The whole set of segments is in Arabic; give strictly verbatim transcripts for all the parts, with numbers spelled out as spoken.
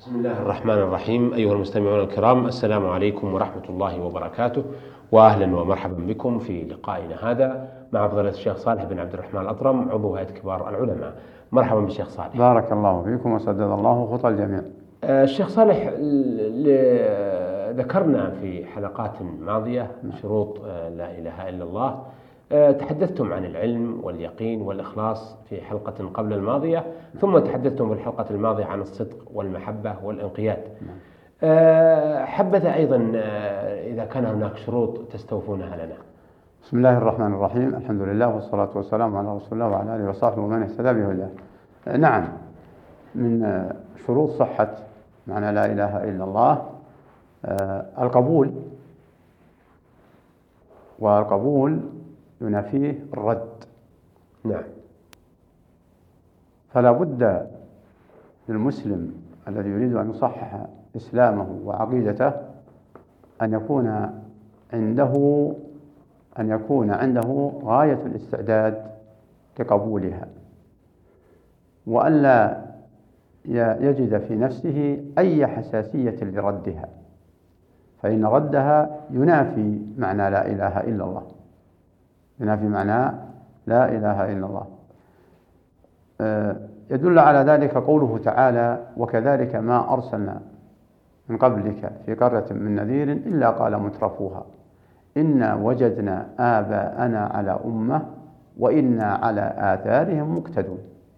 بسم الله الرحمن الرحيم. أيها المستمعون الكرام، السلام عليكم ورحمة الله وبركاته، وأهلا ومرحبا بكم في لقائنا هذا مع فضيلة الشيخ صالح بن عبد الرحمن الأطرم، عضو هيئة كبار العلماء. مرحبا بالشيخ صالح. بارك الله فيكم وسدد الله خطى الجميع. الشيخ صالح، ذكرنا في حلقات ماضية شروط لا إله إلا الله. تحدثتم عن العلم واليقين والإخلاص في حلقة قبل الماضية، ثم تحدثتم في الحلقة الماضية عن الصدق والمحبة والانقياد. حبذا أيضا إذا كان هناك شروط تستوفونها لنا. بسم الله الرحمن الرحيم، الحمد لله والصلاة والسلام على رسول الله وعلى آله وصحبه ومن اهتدى بهداه. نعم، من شروط صحة معنى لا إله إلا الله القبول، والقبول ينافيه الرد. نعم. فلا بد للمسلم الذي يريد أن يصحح إسلامه وعقيدته أن يكون عنده أن يكون عنده غاية الاستعداد لقبولها، وألا يجد في نفسه أي حساسية لردها، فإن ردها ينافي معنى لا إله إلا الله، ينافي معنى لا إله إلا الله. يدل على ذلك قوله تعالى: وكذلك ما أرسلنا من قبلك في قرية من نذير إلا قال مترفوها إنا وجدنا آباءنا على أمة وإنا على آثارهم مقتدون.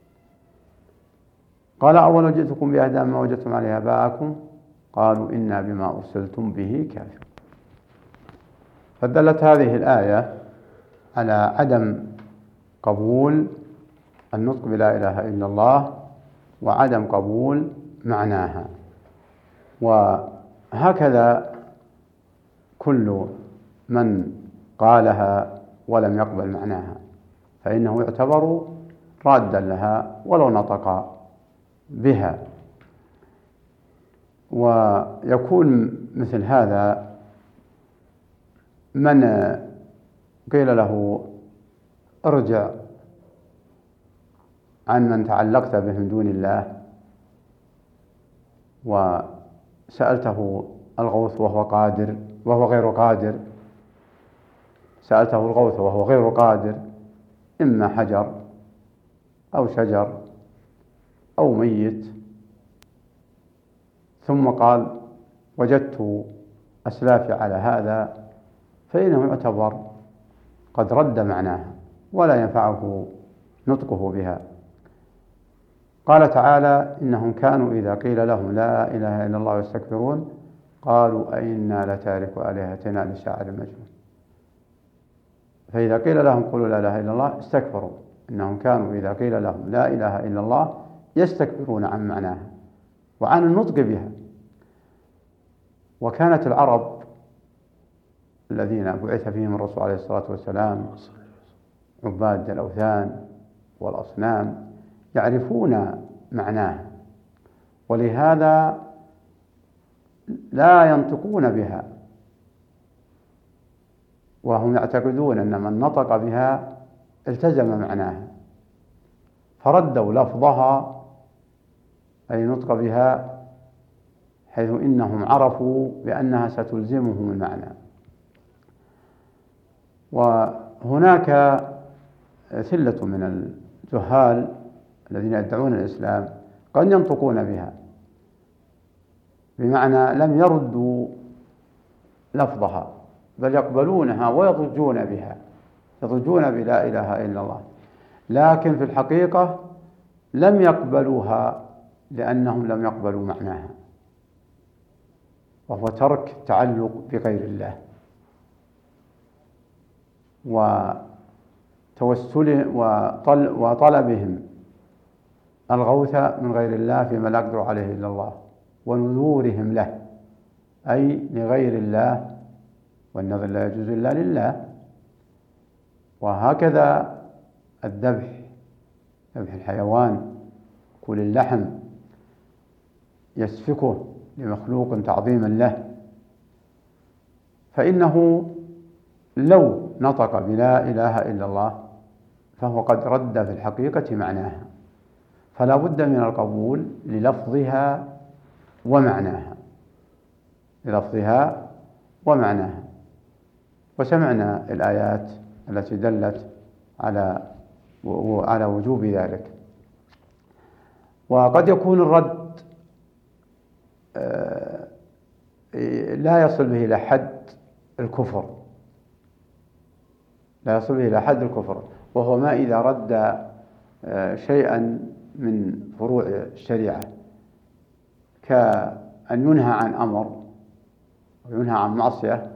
قال: أولو جئتكم بأهدى مما وجدتم عليه آباءكم قالوا إنا بما أرسلتم به كافرون. فدلت هذه الآية على عدم قبول النطق بلا إله إلا الله وعدم قبول معناها، وهكذا كل من قالها ولم يقبل معناها فإنه يعتبر رادا لها ولو نطق بها. ويكون مثل هذا من قيل له ارجع عن من تعلقت به من دون الله وسألته الغوث وهو قادر وهو غير قادر، سألته الغوث وهو غير قادر، إما حجر أو شجر أو ميت، ثم قال وجدت أسلافي على هذا، فإنه يعتبر قد رد معناها ولا ينفعه نطقه بها. قال تعالى: إنهم كانوا إذا قيل لهم لا إله إلا الله يستكبرون قالوا أئنا لتاركوا آلهتنا لشاعر مجنون. فإذا قيل لهم قولوا لا إله إلا الله استكبروا. إنهم كانوا إذا قيل لهم لا إله إلا الله يستكبرون عن معناها وعن النطق بها. وكانت العرب الذين بعث فيهم الرسول عليه الصلاة والسلام عباد الأوثان والأصنام يعرفون معناها، ولهذا لا ينطقون بها، وهم يعتقدون أن من نطق بها التزم معناها، فردوا لفظها أي نطق بها، حيث إنهم عرفوا بأنها ستلزمهم المعنى. وهناك ثلة من الجهال الذين يدعون الإسلام قد ينطقون بها بمعنى لم يردوا لفظها، بل يقبلونها ويضجون بها، يضجون بلا إله إلا الله، لكن في الحقيقة لم يقبلوها لأنهم لم يقبلوا معناها، وهو ترك التعلق بغير الله وتوسله وطلبهم الغوث من غير الله فيما لا يقدر عليه إلا الله، ونذورهم له أي لغير الله، والنذر لا يجوز إلا لله. وهكذا الذبح، ذبح الحيوان، كل اللحم يسفكه لمخلوق تعظيما له، فإنه لو نطق بلا إله إلا الله فهو قد رد في الحقيقة معناها، فلا بد من القبول للفظها ومعناها، للفظها ومعناها. وسمعنا الآيات التي دلت على على وجوب ذلك. وقد يكون الرد لا يصل به إلى حد الكفر، لا يصل به إلى حد الكفر، وهو ما إذا رد شيئا من فروع الشريعة، كأن ينهى عن أمر وينهى عن معصية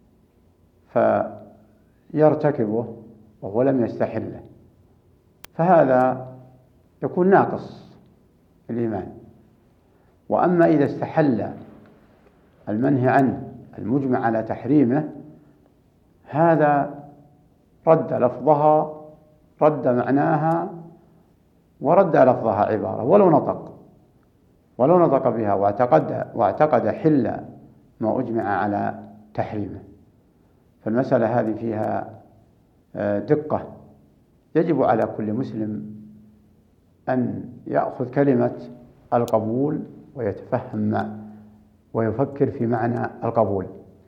فيرتكبه وهو لم يستحله، فهذا يكون ناقص الإيمان. وأما إذا استحل المنهي عنه المجمع على تحريمه، هذا رد لفظها، رد معناها، ورد لفظها عبارة، ولو نطق ولو نطق بها واعتقد واعتقد حل ما أجمع على تحريمه. فالمسألة هذه فيها دقة، يجب على كل مسلم أن يأخذ كلمة القبول ويتفهم ويفكر في معنى القبول،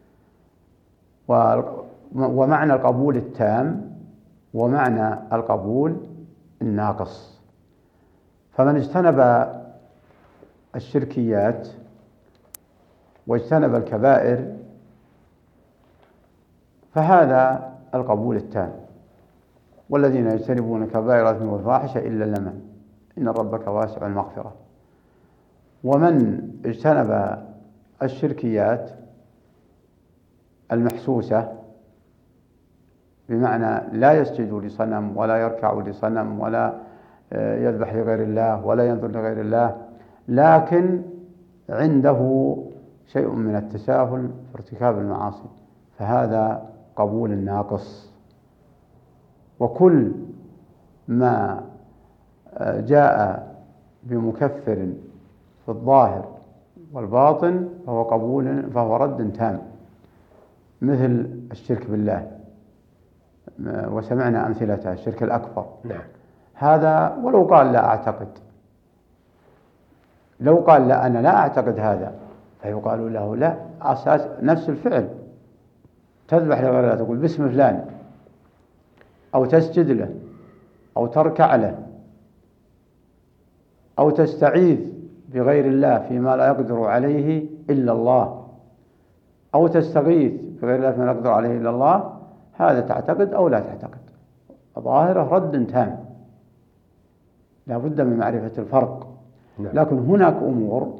ومعنى القبول التام ومعنى القبول الناقص. فمن اجتنب الشركيات واجتنب الكبائر فهذا القبول التام. والذين يجتنبون كبائر الإثم والفواحش إلا اللمم إن ربك واسع المغفرة. ومن اجتنب الشركيات المحسوسة، بمعنى لا يسجد لصنم ولا يركع لصنم ولا يذبح لغير الله ولا ينظر لغير الله، لكن عنده شيء من التساهل في ارتكاب المعاصي، فهذا قبول ناقص. وكل ما جاء بمكفر في الظاهر والباطن فهو قبول فهو رد تام، مثل الشرك بالله، وسمعنا أمثلتها، الشرك الأكبر. نعم. هذا ولو قال لا أعتقد، لو قال لا أنا لا أعتقد هذا، فيقال له لا، أساس نفس الفعل، تذبح لغير الله، تقول باسم فلان، أو تسجد له، أو تركع له، أو تستعيذ بغير الله فيما لا يقدر عليه إلا الله، أو تستغيث بغير الله فيما لا يقدر عليه إلا الله، هذا تعتقد أو لا تعتقد، ظاهره رد تام، لا بد من معرفة الفرق. لكن هناك أمور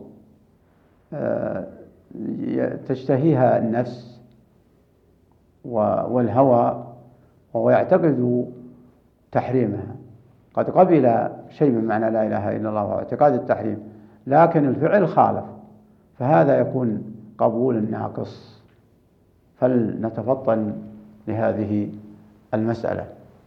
تشتهيها النفس والهوى وهو يعتقد تحريمها، قد قبل شيء من معنى لا إله إلا الله واعتقاد التحريم، لكن الفعل خالف، فهذا يكون قبول ناقص. فلنتفطن لهذه المسألة.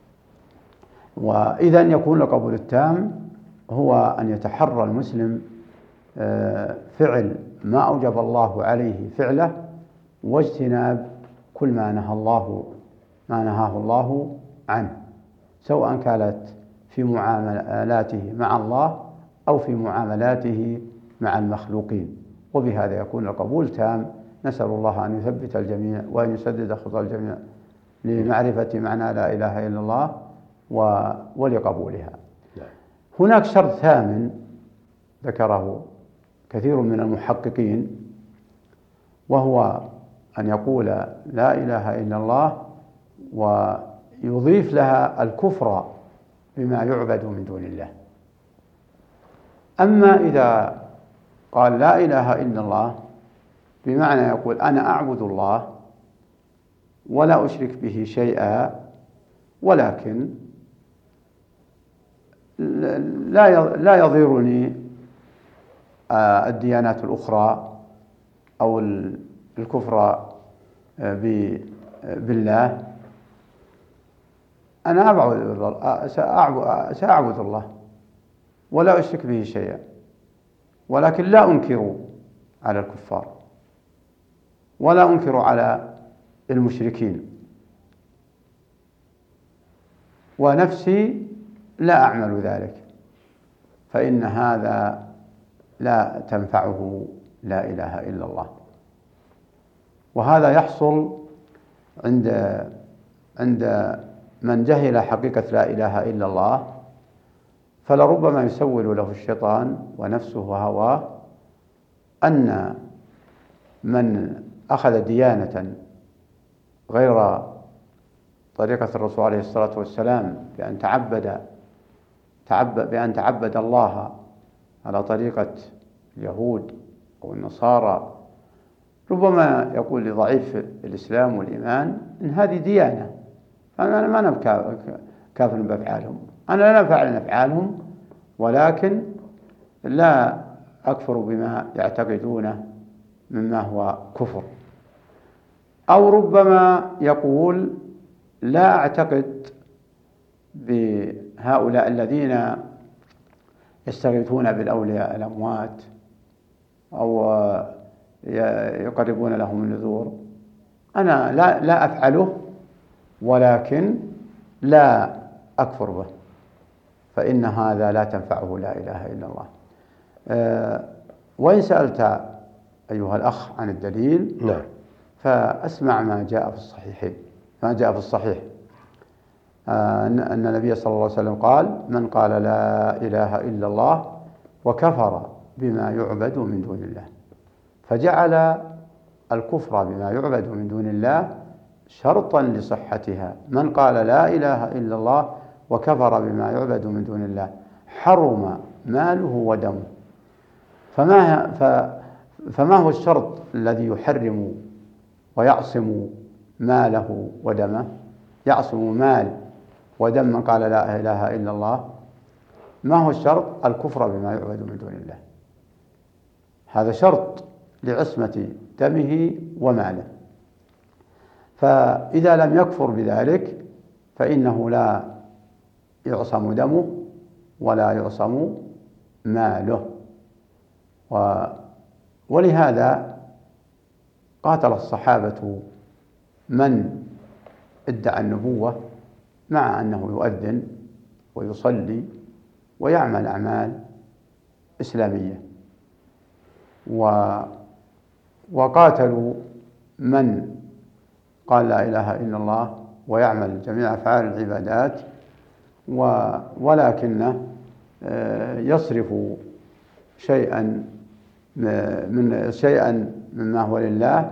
وإذا يكون القبول التام هو أن يتحرى المسلم فعل ما أوجب الله عليه فعله، واجتناب كل ما نهى الله ما نهاه الله عنه، سواء كانت في معاملاته مع الله أو في معاملاته مع المخلوقين. وبهذا يكون القبول تام. نسأل الله أن يثبت الجميع وأن يسدد خطى الجميع لمعرفة معنى لا إله إلا الله ولقبولها. هناك شرط ثامن ذكره كثير من المحققين، وهو أن يقول لا إله إلا الله ويضيف لها الكفر بما يعبد من دون الله. أما إذا قال لا إله إلا الله بمعنى يقول أنا أعبد الله ولا أشرك به شيئا، ولكن لا يضيرني الديانات الأخرى أو الكفر بالله، أنا أعبد سأعبد الله ولا أشرك به شيئا، ولكن لا أنكر على الكفار ولا أنكر على المشركين، ونفسي لا أعمل ذلك، فإن هذا لا تنفعه لا إله إلا الله. وهذا يحصل عند عند من جهل حقيقة لا إله إلا الله، فلربما يسول له الشيطان ونفسه وهواه أن من أخذ ديانة غير طريقة الرسول عليه الصلاة والسلام بأن تعبد تعبد بأن تعبد الله على طريقة اليهود أو النصارى، ربما يقول لضعيف الإسلام والإيمان إن هذه ديانة، فأنا ما أنا كافر بأفعالهم، أنا لا أفعل أفعالهم، ولكن لا أكفر بما يعتقدونه مما هو كفر. أو ربما يقول لا أعتقد بهؤلاء الذين يستغيثون بالأولياء الأموات أو يقربون لهم النذور، أنا لا لا أفعله ولكن لا أكفر به، فإن هذا لا تنفعه لا إله إلا الله. أه وإن سألت أيها الأخ عن الدليل، نعم، فأسمع ما جاء في الصحيحين ما جاء في الصحيح أه أن النبي صلى الله عليه وسلم قال: من قال لا إله إلا الله وكفر بما يعبد من دون الله، فجعل الكفر بما يعبد من دون الله شرطا لصحتها. من قال لا إله إلا الله وكفر بما يعبد من دون الله حرم ماله ودمه. فما, فما هو الشرط الذي يحرم ويعصم ماله ودمه؟ يعصم مال ودم من قال لا إله إلا الله. ما هو الشرط؟ الكفر بما يعبد من دون الله. هذا شرط لعصمة دمه وماله. فإذا لم يكفر بذلك فإنه لا يعصم دمه ولا يعصم ماله. ولهذا قاتل الصحابة من ادعى النبوة مع أنه يؤذن ويصلي ويعمل أعمال إسلامية، وقاتلوا من قال لا إله إلا الله ويعمل جميع أفعال العبادات، ولكنه يصرف شيئا من شيئا مما هو لله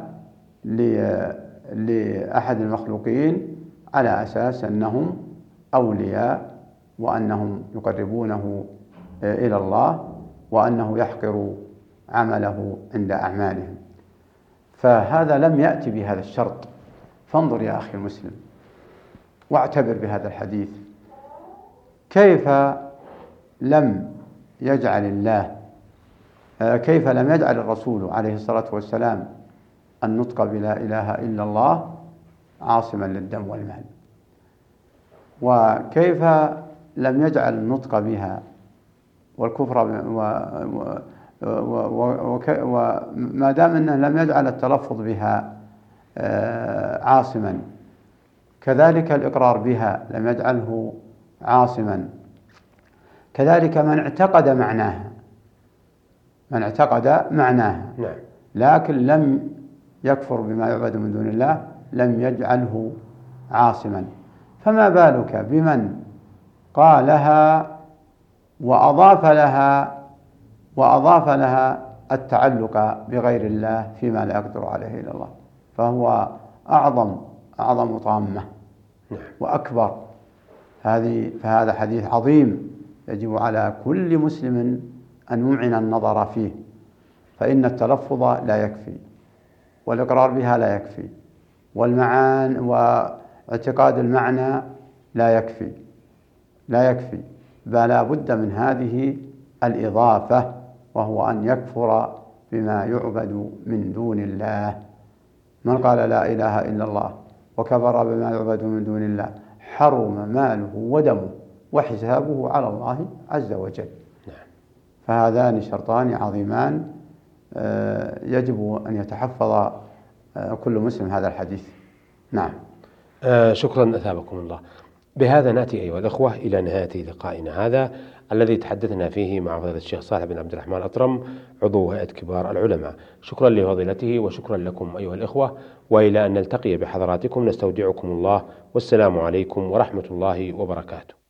لأحد المخلوقين على أساس أنهم أولياء وأنهم يقربونه إلى الله وأنه يحقر عمله عند أعمالهم. فهذا لم يأتي بهذا الشرط. فانظر يا أخي المسلم واعتبر بهذا الحديث، كيف لم يجعل الله كيف لم يجعل الرسول عليه الصلاة والسلام النطق بلا إله إلا الله عاصما للدم والمال، وكيف لم يجعل النطق بها والكفر وما دام أنه لم يجعل التلفظ بها عاصما، كذلك الإقرار بها لم يجعله عاصما، كذلك من اعتقد معناها من اعتقد معناها لكن لم يكفر بما يعبد من دون الله لم يجعله عاصما. فما بالك بمن قالها وأضاف لها وأضاف لها التعلق بغير الله فيما لا يقدر عليه إلا الله، فهو أعظم أعظم طامة وأكبر. هذه فهذا حديث عظيم يجب على كل مسلم أن يمعن النظر فيه، فإن التلفظ لا يكفي والإقرار بها لا يكفي والمعان واعتقاد المعنى لا يكفي لا يكفي بل لا بد من هذه الإضافة، وهو أن يكفر بما يعبد من دون الله. من قال لا إله إلا الله وكفر بما يعبد من دون الله حرم ماله ودمه وحسابه على الله عز وجل. فهذان شرطان عظيمان يجب أن يتحفظ كل مسلم هذا الحديث. نعم. آه شكرا أثابكم الله. بهذا نأتي أيها الأخوة إلى نهاية لقائنا هذا الذي تحدثنا فيه مع فضيلة الشيخ صالح بن عبد الرحمن الأطرم عضو هيئة كبار العلماء. شكرا لفضيلته وشكرا لكم أيها الأخوة، وإلى أن نلتقي بحضراتكم نستودعكم الله، والسلام عليكم ورحمة الله وبركاته.